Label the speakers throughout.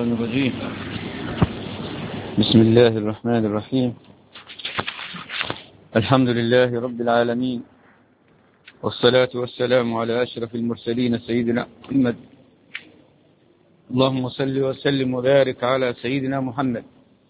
Speaker 1: الشيطان الرجيم. بسم الله الرحمن الرحيم. الحمد لله رب العالمين، والصلاة والسلام على أشرف المرسلين سيدنا محمد. اللهم صل وسلم وبارك على سيدنا محمد.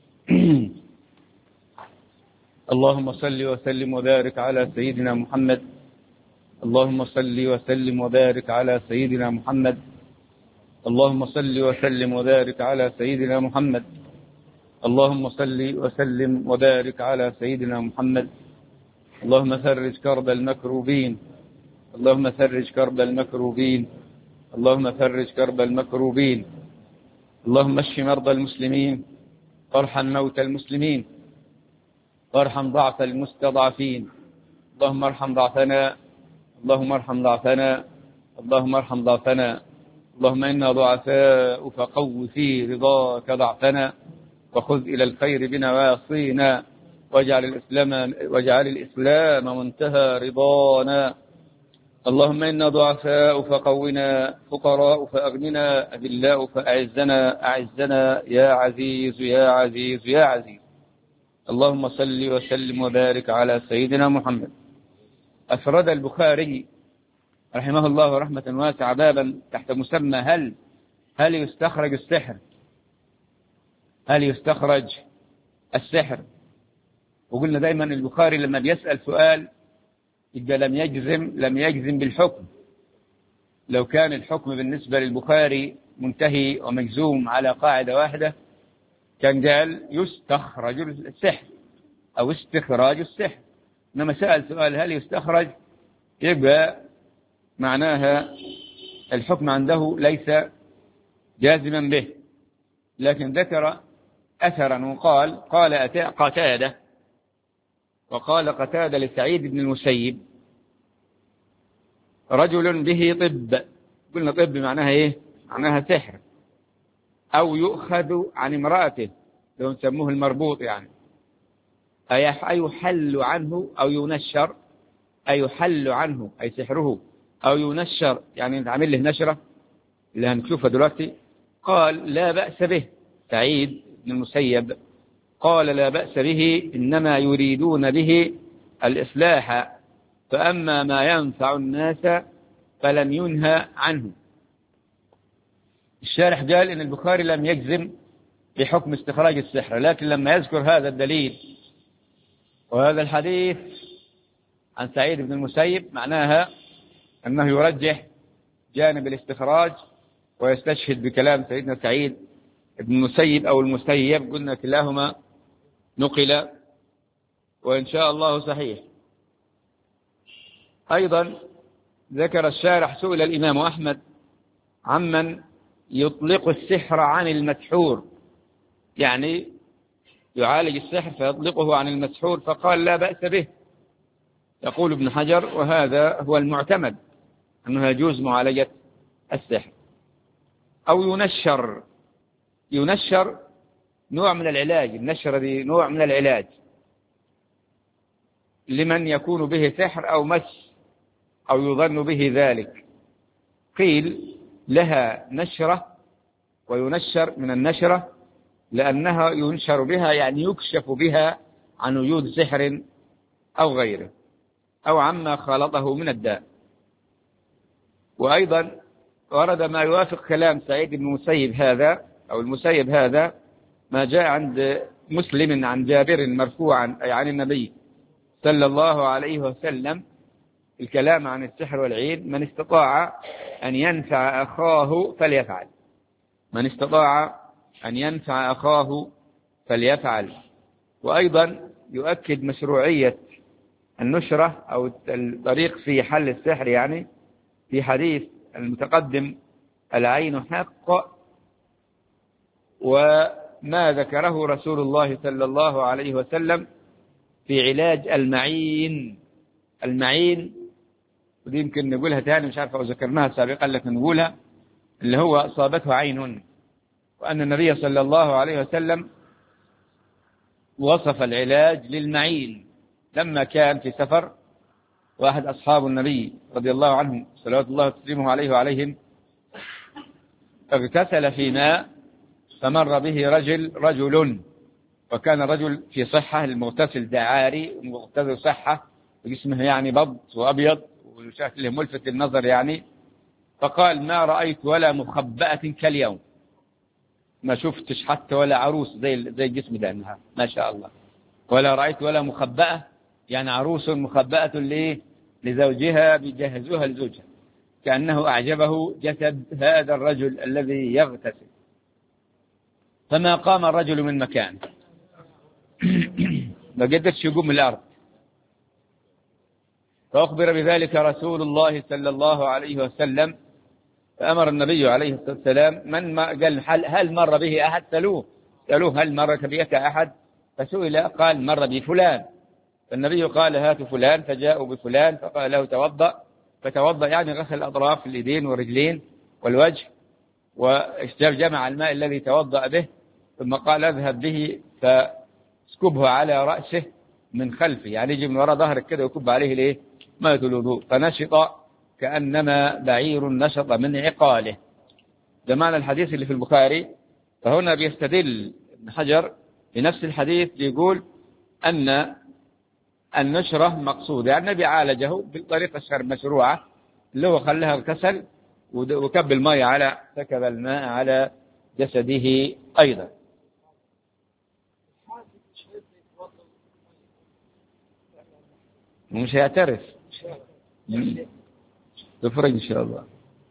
Speaker 1: اللهم صل وسلم وبارك على سيدنا محمد. اللهم صل وسلم وبارك على سيدنا محمد. اللهم صل وسلم وبارك على سيدنا محمد. اللهم صل وسلم وبارك على سيدنا محمد. اللهم فرج كرب المكروبين. اللهم فرج كرب المكروبين. اللهم فرج كرب المكروبين. اللهم اشف مرضى المسلمين، وارحم موتى المسلمين، وارحم ضعف المستضعفين. اللهم ارحم ضعفنا، اللهم ارحم ضعفنا، اللهم ارحم ضعفنا. اللهم إنا ضعفاء فقو في رضاك ضعفنا، وخذ إلى الخير بنواصينا، واجعل الإسلام منتهى رضانا. اللهم إنا ضعفاء فقونا، فقراء فأغننا، أذلاء فأعزنا، أعزنا يا عزيز يا عزيز يا عزيز. اللهم صل وسلم وبارك على سيدنا محمد. أفرد البخاري رحمه الله رحمة واسعة بابا تحت مسمى هل يستخرج السحر؟ هل يستخرج السحر؟ وقلنا دايما البخاري لما بيسأل سؤال يبقى لم يجزم بالحكم. لو كان الحكم بالنسبة للبخاري منتهي ومجزوم على قاعدة واحدة كان قال يستخرج السحر أو استخراج السحر. إنما سأل سؤال هل يستخرج، يبقى معناها الحكم عنده ليس جازما به. لكن ذكر أثرا وقال قتادة، وقال قتادة لسعيد بن المسيب رجل به طب. قلنا طب معناها إيه؟ معناها سحر، أو يؤخذ عن امرأته، لو نسموه المربوط يعني، أي يحل عنه أو ينشر، أي يحل عنه أي سحره، أو ينشر يعني نعمل له نشرة اللي هنشوفها دلوقتي. قال لا بأس به. سعيد بن المسيب قال لا بأس به، إنما يريدون به الإصلاح، فأما ما ينفع الناس فلم ينهى عنه. الشارح قال إن البخاري لم يجزم بحكم استخراج السحر، لكن لما يذكر هذا الدليل وهذا الحديث عن سعيد بن المسيب معناها أنه يرجح جانب الاستخراج ويستشهد بكلام سيدنا سعيد بن المسيب أو المسيب، قلنا كلاهما نقل وإن شاء الله صحيح. أيضا ذكر الشارح سئل الإمام أحمد عمن يطلق السحر عن المسحور، يعني يعالج السحر فيطلقه عن المسحور، فقال لا بأس به. يقول ابن حجر وهذا هو المعتمد أنه يجوز معالجة السحر. أو ينشر نوع من العلاج، النشر دي نوع من العلاج لمن يكون به سحر أو مس أو يظن به ذلك. قيل لها نشرة وينشر من النشرة لأنها ينشر بها يعني يكشف بها عن وجود سحر أو غيره أو عما خالطه من الداء. وأيضا ورد ما يوافق كلام سعيد بن المسيب هذا أو المسيب هذا ما جاء عند مسلم عن جابر مرفوعا أي عن النبي صلى الله عليه وسلم الكلام عن السحر والعين: من استطاع أن ينفع أخاه فليفعل. من استطاع أن ينفع أخاه فليفعل. وأيضا يؤكد مشروعية النشرة أو الطريق في حل السحر، يعني في حديث المتقدم العين حق، وما ذكره رسول الله صلى الله عليه وسلم في علاج المعين ودي يمكن نقولها تاني، مش عارف لو ذكرناها سابقا لكن نقولها، اللي هو أصابته عين. وأن النبي صلى الله عليه وسلم وصف العلاج للمعين لما كان في سفر، واحد أصحاب النبي رضي الله عنهم صلوات الله وتسليمه عليه وعليهم اغتسل في ماء فمر به رجل وكان رجل في صحة، المغتسل دعاري ومغتسل صحة، جسمه يعني بض وأبيض وشكله ملفت للنظر يعني. فقال ما رأيت ولا مخبأة كاليوم، ما شفتش حتى ولا عروس زي الجسم ده، ما شاء الله. ولا رأيت ولا مخبأة، يعني عروس مخبأة لزوجها بيجهزوها لزوجها، كأنه أعجبه جسد هذا الرجل الذي يغتسل. فما قام الرجل من مكانه، ما قدرش يقوم من الأرض. فأخبر بذلك رسول الله صلى الله عليه وسلم، فأمر النبي عليه الصلاة والسلام من ما قال هل مر به أحد؟ سألوه هل مر بك أحد؟ فسئل قال مر بفلان. فالنبي قال هاتوا فلان، فجاءوا بفلان فقال له توضأ، فتوضأ يعني غسل أطراف اليدين والرجلين والوجه، وجمع الماء الذي توضأ به، ثم قال اذهب به فاسكبه على رأسه من خلفه، يعني يجي من وراء ظهرك كده ويكب عليه ماء الوضوء، فنشط كأنما بعير نشط من عقاله. ده معنى الحديث اللي في البخاري. فهنا بيستدل ابن حجر بنفس الحديث، بيقول أن النشرة مقصودة، يعني النبي عالجه بالطريقة المشروعة اللي هو خلها اغتسل وكب الماء على سكب الماء على جسده أيضا. مش هيعترف، تفرج إن شاء الله.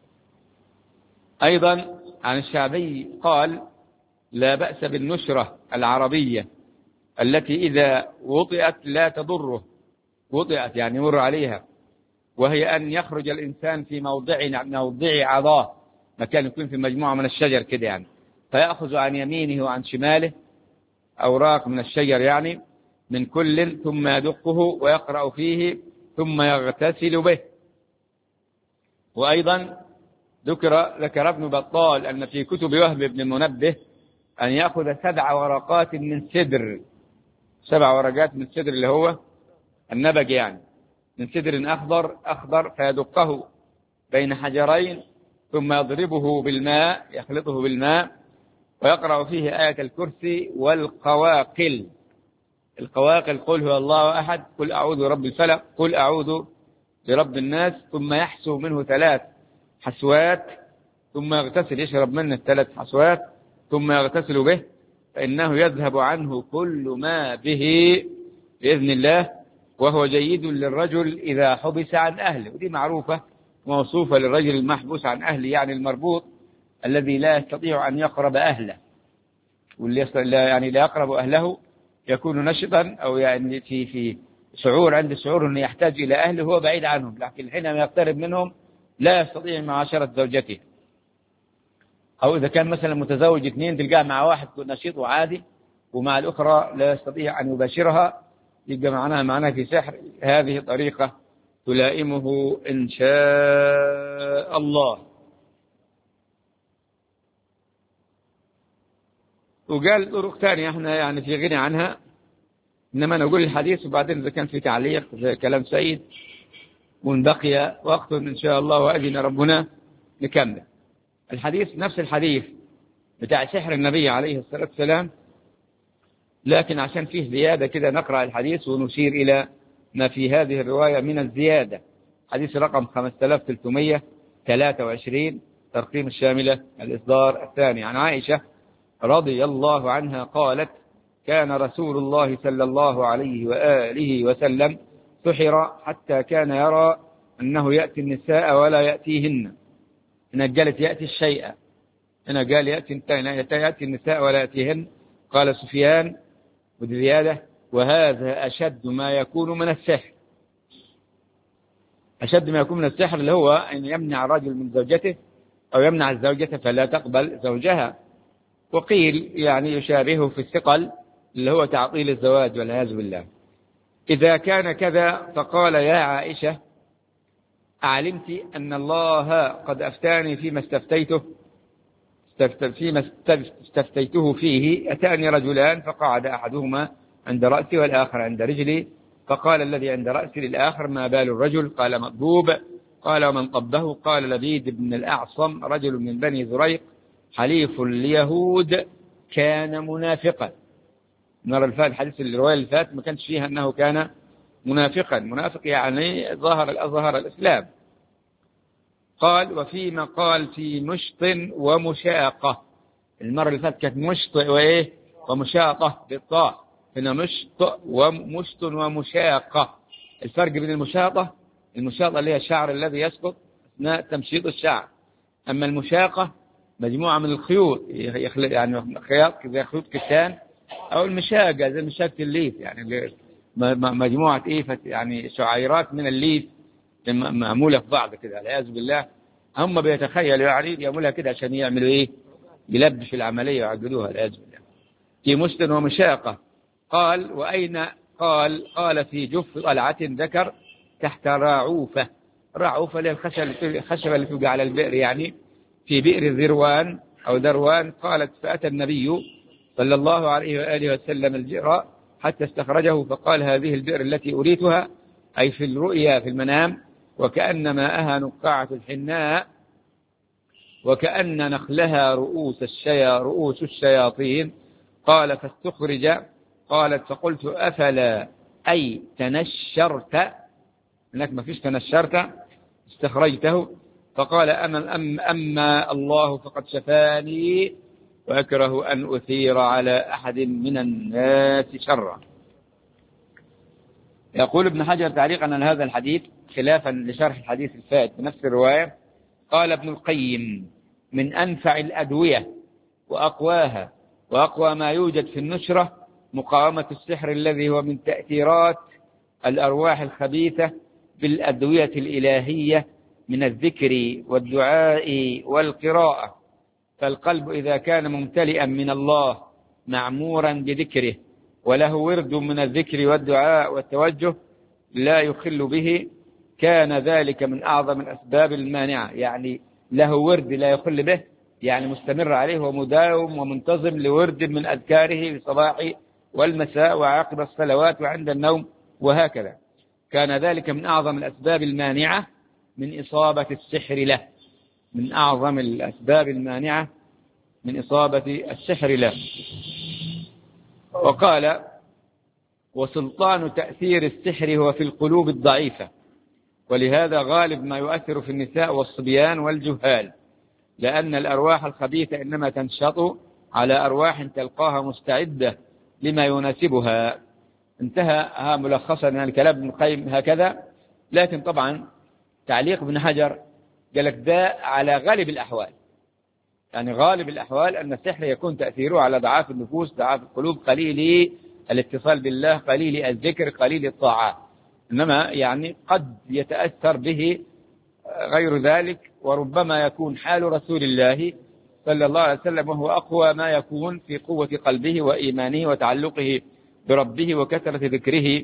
Speaker 1: أيضا عن الشعبي قال لا بأس بالنشرة العربية التي إذا وطئت لا تضره، وطئت يعني يمر عليها، وهي أن يخرج الإنسان في موضع عضاه، مكان يكون في مجموعة من الشجر كده يعني، فيأخذ عن يمينه وعن شماله أوراق من الشجر يعني من كل، ثم يدقه ويقرأ فيه ثم يغتسل به. وأيضا ذكر ابن بطال أن في كتب وهب بن المنبه أن يأخذ 7 ورقات من سدر، 7 ورقات من سدر اللي هو النبج يعني، من سدر أخضر فيدقه بين حجرين ثم يضربه بالماء، يخلطه بالماء، ويقرأ فيه آية الكرسي والقواقل. القواقل قل هو الله أحد، قل أعوذ برب الفلق، قل أعوذ برب الناس، ثم يحسو منه 3 حسوات ثم يغتسل، يشرب منه 3 حسوات ثم يغتسل به، فإنه يذهب عنه كل ما به بإذن الله، وهو جيد للرجل إذا حبس عن أهله. ودي معروفة موصوفة للرجل المحبوس عن أهله، يعني المربوط الذي لا يستطيع أن يقرب أهله، واللي يعني لا يقرب أهله يكون نشطا، أو يعني في شعور، عند الشعور أنه يحتاج إلى أهله هو بعيد عنهم، لكن حينما يقترب منهم لا يستطيع معاشرة زوجته. أو إذا كان مثلا متزوج 2 تلقاه مع واحد نشيط وعادي ومع الأخرى لا يستطيع أن يباشرها، يبقى معناها في سحر. هذه طريقة تلائمه إن شاء الله. وقال طرق ثانية احنا يعني في غنى عنها، إنما نقول الحديث وبعدين إذا كان في تعليق زي كلام سيد وإن بقي وقت إن شاء الله وأذن ربنا نكمل الحديث. نفس الحديث بتاع سحر النبي عليه الصلاة والسلام، لكن عشان فيه زيادة كده نقرأ الحديث ونشير إلى ما في هذه الرواية من الزيادة. حديث رقم 5323 ترقيم الشاملة الإصدار الثاني، عن عائشة رضي الله عنها قالت كان رسول الله صلى الله عليه وآله وسلم سحر حتى كان يرى أنه يأتي النساء ولا يأتيهن. هنا قالت يأتي الشيء، هنا قال يأتي النساء ولا يأتيهن. قال سفيان وزيادة وهذا أشد ما يكون من السحر، أشد ما يكون من السحر اللي هو أن يمنع الرجل من زوجته أو يمنع الزوجة فلا تقبل زوجها. وقيل يعني يشابهه في الثقل اللي هو تعطيل الزواج والعياذ بالله. إذا كان كذا فقال يا عائشة أعلمت أن الله قد أفتاني فيما استفتيته فيه. أتاني رجلان فقعد أحدهما عند رأسي والآخر عند رجلي، فقال الذي عند رأسي للآخر ما بال الرجل؟ قال مطبوب. قال ومن طبه؟ قال لبيد بن الأعصم رجل من بني زريق حليف اليهود كان منافقا. نرى الفات حديث الرواية اللي فات ما كانش فيها أنه كان منافقا. منافق يعني ظهر الإسلام. قال وفيما قال في مشط ومشاقة. المرة اللي فاتت كانت مشط وإيه ومشاقة بالطاء، هنا مشط ومشاقة. الفرق بين المشاطة اللي هي الشعر الذي يسقط أثناء تمشيط الشعر، أما المشاقة مجموعة من الخيوط، يعني خياط زي خيوط كتان، أو المشاقة زي مشاقة الليف، يعني مجموعة يعني شعيرات من الليف معمولة في بعض كده والعياذ بالله. هم بيتخيلوا يعني يعملها كده عشان يعملوا يلبسوا العملية ويعقدوها والعياذ بالله. في مشط ومشاقة. قال وأين؟ قال في جف قلعة ذكر تحت راعوفة. راعوفة اللي الخشبة اللي توقع على البئر، يعني في بئر ذروان أو ذروان. قالت فأتى النبي صلى الله عليه وآله وسلم البئر حتى استخرجه، فقال هذه البئر التي أريتها، أي في الرؤيا في المنام، وكأن ماءها نقاعة الحناء، وكأن نخلها رؤوس الشياطين. قال فاستخرج. قالت فقلت أفلا أي تنشرت، هناك ما فيش تنشرت، استخرجته. فقال أما الله فقد شفاني، وأكره أن أثير على أحد من الناس شرا. يقول ابن حجر تعليقا على هذا الحديث خلافا لشرح الحديث الفات بنفس الرواية، قال ابن القيم من أنفع الأدوية وأقواها وأقوى ما يوجد في النشرة مقاومة السحر الذي هو من تأثيرات الأرواح الخبيثة بالأدوية الإلهية من الذكر والدعاء والقراءة. فالقلب إذا كان ممتلئا من الله معمورا بذكره وله ورد من الذكر والدعاء والتوجه لا يخل به، كان ذلك من أعظم الأسباب المانعة. يعني له ورد لا يخل به، يعني مستمر عليه ومداوم ومنتظم لورد من أذكاره في الصباح والمساء وعقب الصلوات وعند النوم وهكذا، كان ذلك من أعظم الأسباب المانعة من إصابة السحر له. من أعظم الأسباب المانعة من إصابة السحر له. وقال وسلطان تأثير السحر هو في القلوب الضعيفة، ولهذا غالب ما يؤثر في النساء والصبيان والجهال، لأن الأرواح الخبيثة إنما تنشط على أرواح تلقاها مستعدة لما يناسبها. انتهى ملخصا من الكلام ابن القيم هكذا. لكن طبعا تعليق ابن حجر قال لك ده على غالب الأحوال، يعني غالب الأحوال أن السحر يكون تأثيره على ضعاف النفوس ضعاف القلوب، قليل الاتصال بالله، قليل الذكر، قليل الطاعات. إنما يعني قد يتأثر به غير ذلك، وربما يكون حال رسول الله صلى الله عليه وسلم وهو أقوى ما يكون في قوة قلبه وإيمانه وتعلقه بربه وكثرة ذكره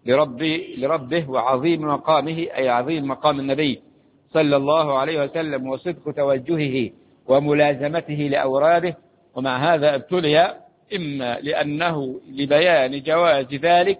Speaker 1: لربه وعظيم مقامه، أي عظيم مقام النبي صلى الله عليه وسلم وصدق توجهه وملازمته لأوراده. ومع هذا ابتلي، إما لأنه لبيان جواز ذلك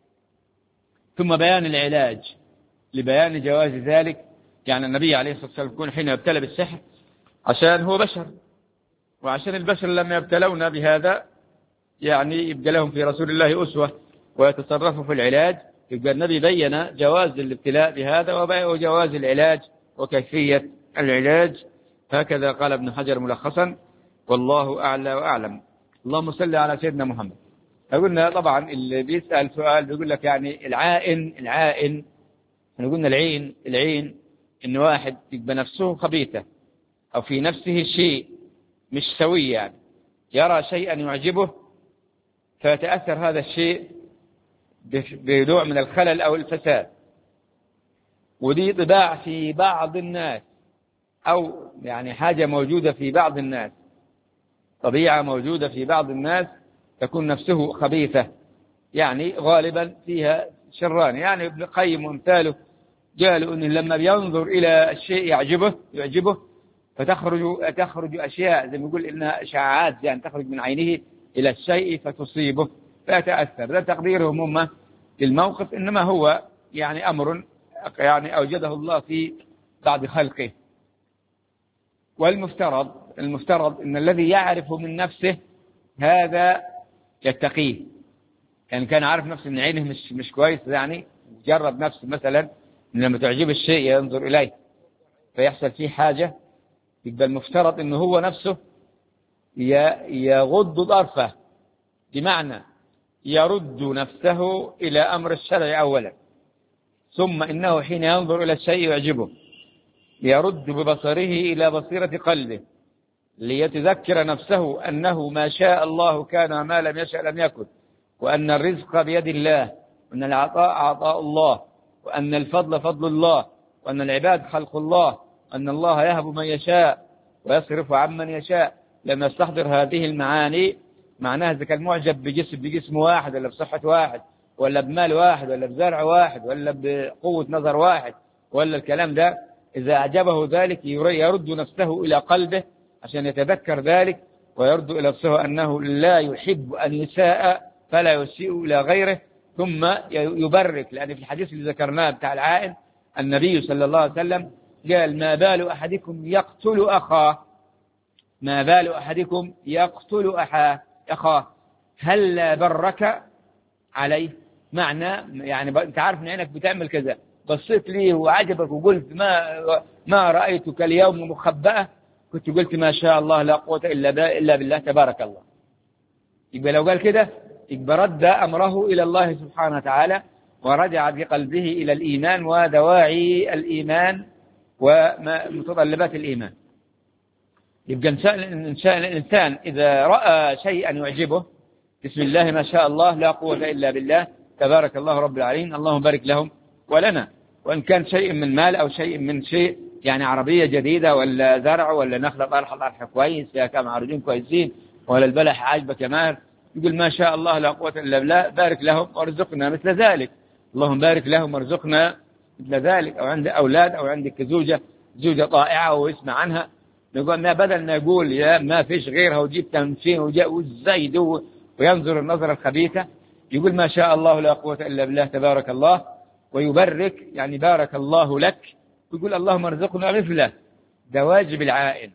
Speaker 1: ثم بيان العلاج لبيان جواز ذلك. يعني النبي عليه الصلاة والسلام يكون حين يبتلى بالسحر عشان هو بشر، وعشان البشر لما يبتلون بهذا يعني يبقى لهم في رسول الله أسوة ويتصرفوا في العلاج. يبقى النبي بين جواز الابتلاء بهذا وجواز العلاج وكيفية العلاج. هكذا قال ابن حجر ملخصا، والله أعلى وأعلم. اللهم صل على سيدنا محمد. قلنا طبعا اللي بيسأل سؤال بيقول لك يعني العائن احنا قلنا العين إن واحد يبقى نفسه خبيثة أو في نفسه شيء مش سوي، يعني يرى شيئا يعجبه فيتأثر هذا الشيء بنوع من الخلل أو الفساد. ودي طباع في بعض الناس، أو يعني حاجة موجودة في بعض الناس، طبيعة موجودة في بعض الناس تكون نفسه خبيثة، يعني غالبا فيها شران. يعني ابن القيم وامثاله قالوا أن لما بينظر إلى الشيء يعجبه فتخرج أشياء زي ما يقول إنها إشعاعات، يعني تخرج من عينه إلى الشيء فتصيبه فيتأثر. لا تقديرهم هم للموقف، إنما هو يعني أمر يعني أوجده الله في بعض خلقه. والمفترض أن الذي يعرف من نفسه هذا يتقيه. يعني كان عارف نفسه ان عينه مش كويس، يعني جرب نفسه مثلا لما تعجب الشيء ينظر اليه فيحصل فيه حاجة، يبقى المفترض انه هو نفسه يغض طرفه، بمعنى يرد نفسه إلى أمر الشرع أولا، ثم إنه حين ينظر إلى الشيء يعجبه يرد ببصره إلى بصيرة قلبه ليتذكر نفسه أنه ما شاء الله كان وما لم يشاء لم يكن، وأن الرزق بيد الله، وأن العطاء عطاء الله، وأن الفضل فضل الله، وأن العباد خلق الله، وأن الله يهب من يشاء ويصرف عمن يشاء. لما يستحضر هذه المعاني معناها إذا كان معجب بجسم واحد ولا بصحة واحد ولا بمال واحد ولا بزرع واحد ولا بقوة نظر واحد ولا الكلام ده، إذا أعجبه ذلك يرد نفسه إلى قلبه عشان يتذكر ذلك، ويرد إلى نفسه أنه لا يحب أن يساء فلا يسيء إلى غيره، ثم يبرك. لأن في الحديث اللي ذكرناه بتاع العائن النبي صلى الله عليه وسلم قال: ما بال أحدكم يقتل أخاه، ما بال أحدكم يقتل أخاه هل برك عليه. معنى يعني أنت عارف أن عينك بتعمل كذا، بصيت ليه وعجبك وقلت ما رأيتك اليوم مخبأة، كنت قلت ما شاء الله لا قوة إلا بالله تبارك الله. يبقى لو قال كده يبقى رد أمره إلى الله سبحانه وتعالى، ورجع بقلبه إلى الإيمان ودواعي الإيمان ومتطلبات الإيمان. يبقى الإنسان إذا رأى شيئا يعجبه بسم الله ما شاء الله لا قوة إلا بالله تبارك الله رب العالمين اللهم بارك لهم ولنا. وإن كان شيء من مال أو شيء من شيء، يعني عربية جديدة ولا زرع ولا نخلة طرح كويس فيها كم عارضين كويسين ولا البلح عاجبه كمان، يقول ما شاء الله لا قوة إلا بالله بارك لهم وارزقنا مثل ذلك، اللهم بارك لهم وارزقنا مثل ذلك. أو عندك أولاد أو عندك زوجة طائعة ويسمع عنها، نقول ما بدل ما يقول يا ما فيش غيرها وجيب تمشين والزيد وينظر النظرة الخبيثة، يقول ما شاء الله لا قوة إلا بالله تبارك الله، ويبرك يعني بارك الله لك، ويقول اللهم ارزقنا مثله. ده واجب العائن.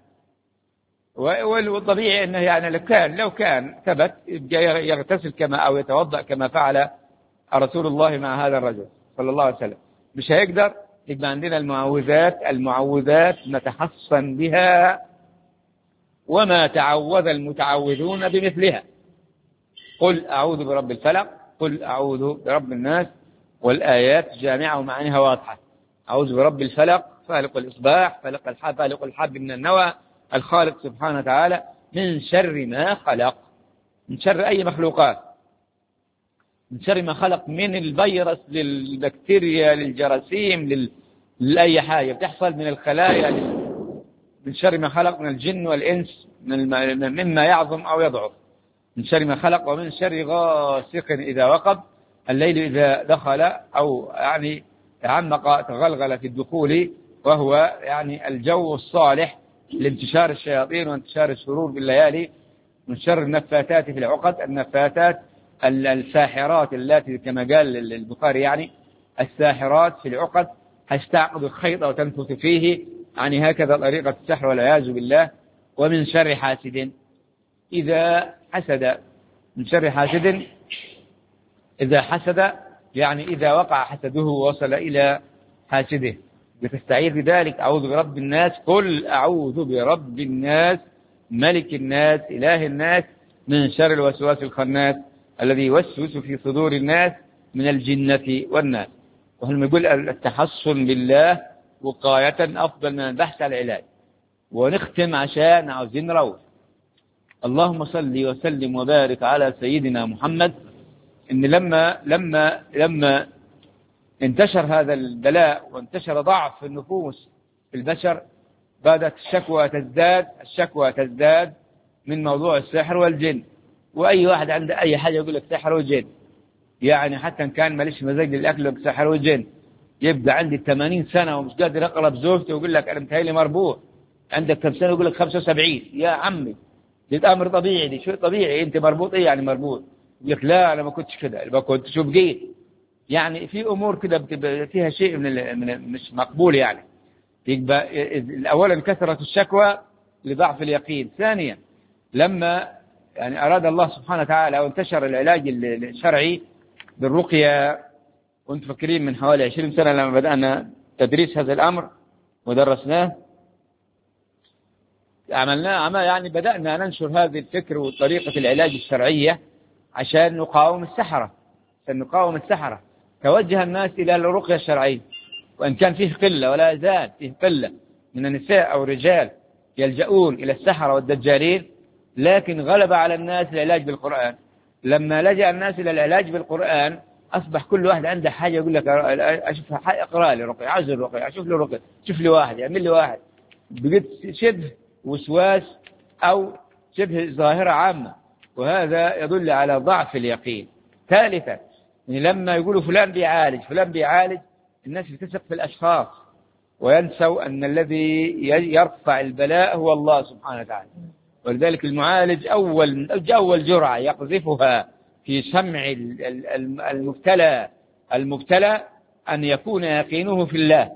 Speaker 1: والطبيعي أنه يعني لو كان ثبت يغتسل كما أو يتوضأ كما فعل رسول الله مع هذا الرجل صلى الله عليه وسلم. مش هيقدر، يبقى عندنا المعوذات نتحصن بها، وما تعوذ المتعوذون بمثلها. قل أعوذ برب الفلق، قل أعوذ برب الناس، والآيات جامعة ومعانيها واضحة. أعوذ برب الفلق فالق الإصباح، فالق الحب من النوى، الخالق سبحانه وتعالى من شر ما خلق، من شر أي مخلوقات، من شر ما خلق، من الفيروس للبكتيريا للجراثيم لأي حاجة بتحصل من الخلايا، من شر ما خلق من الجن والإنس مما يعظم أو يضعف، من شر ما خلق، ومن شر غاسق إذا وقب، الليل إذا دخل أو يعني تعمق تغلغل في الدخول، وهو يعني الجو الصالح لانتشار الشياطين وانتشار الشرور بالليالي، من شر النفاثات في العقد، النفاثات الساحرات التي كما قال البخاري يعني الساحرات في العقد هستعقد الخيط وتنفث فيه، يعني هكذا طريقة السحر والعياذ بالله. ومن شر حاسد إذا حسد، من شر حاسد إذا حسد، يعني إذا وقع حسده ووصل إلى حاسده، بتستعيذ بذلك أعوذ برب الناس، قل أعوذ برب الناس ملك الناس إله الناس من شر الوسواس الخناس الذي يوسوس في صدور الناس من الجنة والناس. وهم يقول التحصن بالله وقاية أفضل من البحث عن العلاج. ونختم عشان عاوزين نروح. اللهم صل وسلم وبارك على سيدنا محمد. إن لما انتشر هذا البلاء وانتشر ضعف في النفوس في البشر، بدأت الشكوى تزداد من موضوع السحر والجن. وأي واحد عنده أي حاجة يقول لك سحر وجن، يعني حتى إن كان ماليش مزاج للأكل سحر وجن. يبدأ عندي 80 سنة ومش قادر أقرب زوجته ويقول لك أنا متهيألي مربوط. عندك كم سنة يقول لك 75. يا عمي دي أمر طبيعي، دي شيء طبيعي. أنت مربوط إيه يعني مربوط؟ يقول لك لا أنا ما كنتش كده، ما كنت شو بقيت. يعني في أمور كده بتبقى فيها شيء من مش مقبول يعني. يبقى أولا كثرة الشكوى لضعف اليقين. ثانيا لما يعني أراد الله سبحانه وتعالى وانتشر العلاج الشرعي بالرقية. كنت فاكرين من حوالي 20 سنة لما بدأنا تدريس هذا الأمر ودرسناه، عملناه يعني بدأنا ننشر هذه الفكر وطريقة العلاج الشرعية عشان نقاوم السحرة. توجه الناس إلى الرقية الشرعية، وإن كان فيه قلة ولا يزال فيه قلة من النساء أو الرجال يلجؤون إلى السحرة والدجالين، لكن غلب على الناس العلاج بالقرآن. لما لجأ الناس إلى العلاج بالقرآن أصبح كل واحد عنده حاجة يقول لك أشوف اقرأ لي رقية، عايز الرقية، أشوف لي رقية، شوف لي واحد، يعمل لي واحد. بقيت شبه وسواس أو شبه ظاهرة عامة، وهذا يدل على ضعف اليقين. ثالثا، لما يقولوا فلان بيعالج الناس بتثق في الأشخاص وينسوا أن الذي يرفع البلاء هو الله سبحانه وتعالى. ولذلك المعالج أول جرعة يقذفها في سمع المبتلى أن يكون يقينه في الله،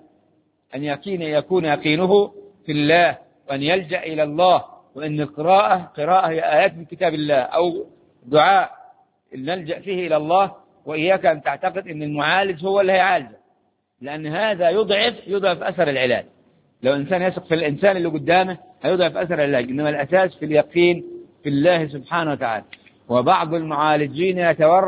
Speaker 1: وأن يلجأ إلى الله، وأن قراءة هي آيات من كتاب الله أو دعاء نلجأ فيه إلى الله. وإياك أن تعتقد أن المعالج هو اللي هيعالجه، لأن هذا يضعف أثر العلاج. لو إنسان يثق في الإنسان اللي قدامه هيضعف أثر العلاج، إنما الأساس في اليقين في الله سبحانه وتعالى. وبعض المعالجين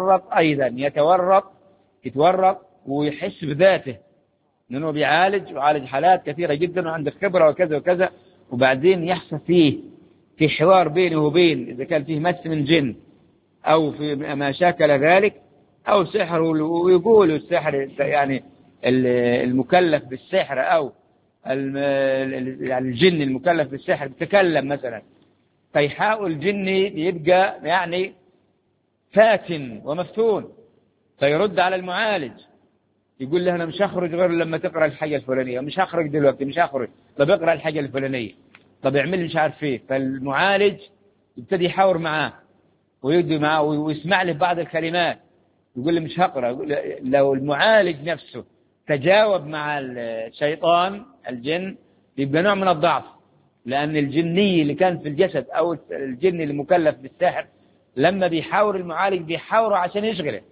Speaker 1: يتورط ويحس بذاته لأنه بيعالج حالات كثيرة جدا وعنده خبرة وكذا وكذا، وبعدين يحصل في حوار بينه وبين، إذا كان فيه مس من جن أو في ما شاكل ذلك أو سحر، ويقول السحر يعني المكلف بالسحر أو يعني الجن المكلف بالسحر بيتكلم مثلا، فيحاول الجني يبقى يعني فاتن ومفتون، فيرد على المعالج يقول له أنا مش هخرج غير لما تقرأ الحاجة الفلانية، مش هخرج دلوقتي، مش هخرج، طب اقرأ الحاجة الفلانية، طب اعمل مش عارف ايه. فالمعالج يبتدي يحاور معاه ويدي معاه ويسمع له بعض الكلمات، يقول له مش هقرأ. لو المعالج نفسه تجاوب مع الشيطان الجن يبقى نوع من الضعف، لأن الجني اللي كان في الجسد أو الجن المكلف بالسحر لما بيحاور المعالج بيحاوره عشان يشغله،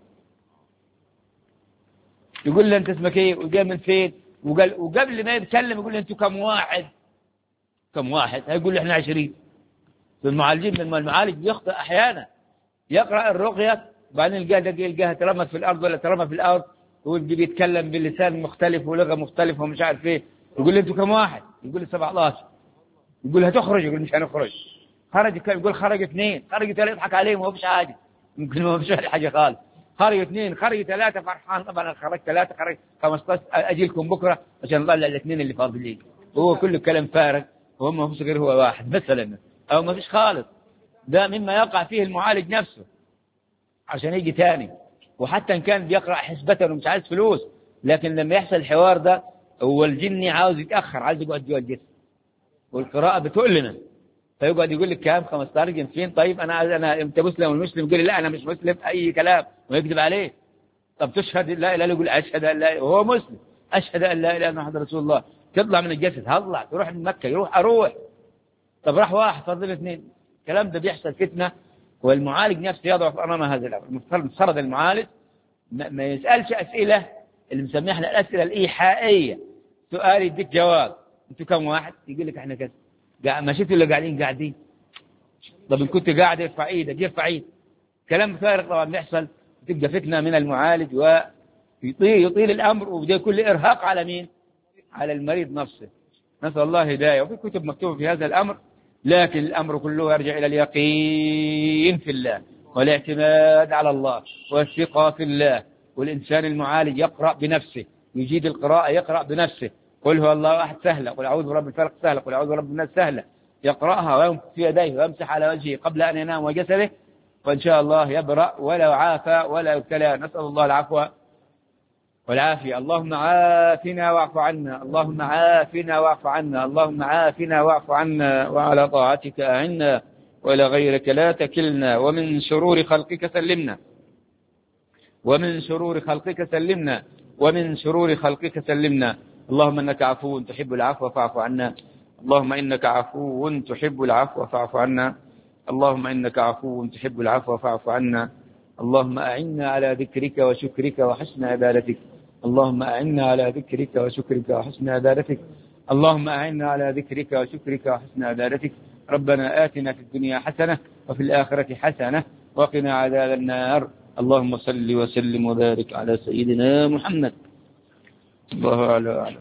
Speaker 1: يقول له أنت اسمك إيه وجاي من فين، وقبل ما يتكلم يقول له أنتوا كم واحد، هيقول له إحنا 20. المعالجين من المعالج بيخطئ أحيانا، يقرأ الرقية بعدين يلقاها ترمت في الأرض ولا ترمى في الأرض، بيتكلم بلسان مختلف ولغة مختلفة ومش عارف إيه، يقول له أنتوا كم واحد، يقول له 17، يقول هتخرج، يقول مش هنخرج، يقول خرج 2، خرج 3، يضحك عليهم وما فيش حاجة، يمكن ما فيش حاجة خالص، خرج 2، خرج 3، فرحان طبعا، خرج 3، خرج 15، أجيلكم بكرة عشان نطلع الاثنين اللي فاضلين، وهو كله كلام فارغ، وهم ما فيش غير هو واحد مثلا أو ما فيش خالص. ده مما يقع فيه المعالج نفسه عشان يجي تاني، وحتى إن كان بيقرأ حسبة ومش عايز فلوس، لكن لما يحصل الحوار ده هو الجني عاوز يتأخر، عايز يقعد جوا الجسم، والقراءة بتؤلمه، فيقعد يقول لك كام 15 جنسين، طيب أنا أنت مسلم والمسلم يقول لي لا أنا مش مسلم، أي كلام ويكذب عليه. طب تشهد لا إله، يقول أشهد أن لا، وهو مسلم، أشهد أن لا إله إلا محمد رسول الله، تطلع من الجسد، هطلع تروح من مكة، أروح، طب راح واحد فضل 2، الكلام ده بيحصل فتنة، والمعالج نفسه يضعف أمام هذا الأمر. المفترض المعالج ما يسألش أسئلة اللي بنسميها احنا الأسئلة الإيحائية، سؤال يديك جواب، أنتوا كم واحد، يقول لك احنا كذا، مشيتوا اللي قاعدين، طب إن كنت قاعد ارفع ايدك، كلام فارغ طبعا بيحصل، تبقى فتنة من المعالج ويطيل الأمر، وبده كل إرهاق على مين؟ على المريض نفسه. نسأل الله هداية. وفي كتب مكتوبة في هذا الأمر، لكن الأمر كله يرجع إلى اليقين في الله والاعتماد على الله والثقة في الله. والإنسان المعالج يقرأ بنفسه، يجيد القراءة يقرأ بنفسه، قل هو الله أحد سهلة، قل أعوذ برب الفلق سهلة، قل أعوذ برب الناس سهلة، يقرأها وينفخ في يديه ويمسح على وجهه قبل أن ينام وجسده، وإن شاء الله يبرأ ولا عافى ولا يبتلى. نسأل الله العفو والعافية. اللهم عافنا واعف عنا، اللهم عافنا واعف عنا، اللهم عافنا واعف عنا، وعلى طاعتك أعنا، وإلى غيرك لا تكلنا، ومن شرور خلقك سلمنا، ومن شرور خلقك سلمنا، ومن شرور خلقك سلمنا. اللهم إنك عفو تحب العفو فاعف عنا، اللهم إنك عفو تحب العفو فاعف عنا. اللهم إنك عفو تحب العفو فاعف عنا. اللهم أعنا على ذكرك وشكرك وحسن عبادتك. اللهم أعنا على ذكرك وشكرك وحسن عبادتك. اللهم أعنا على ذكرك وشكرك وحسن عبادتك. ربنا آتنا في الدنيا حسنة وفي الآخرة حسنة وقنا عذاب النار. اللهم صل وسلم وبارك على سيدنا محمد. الله أعلم.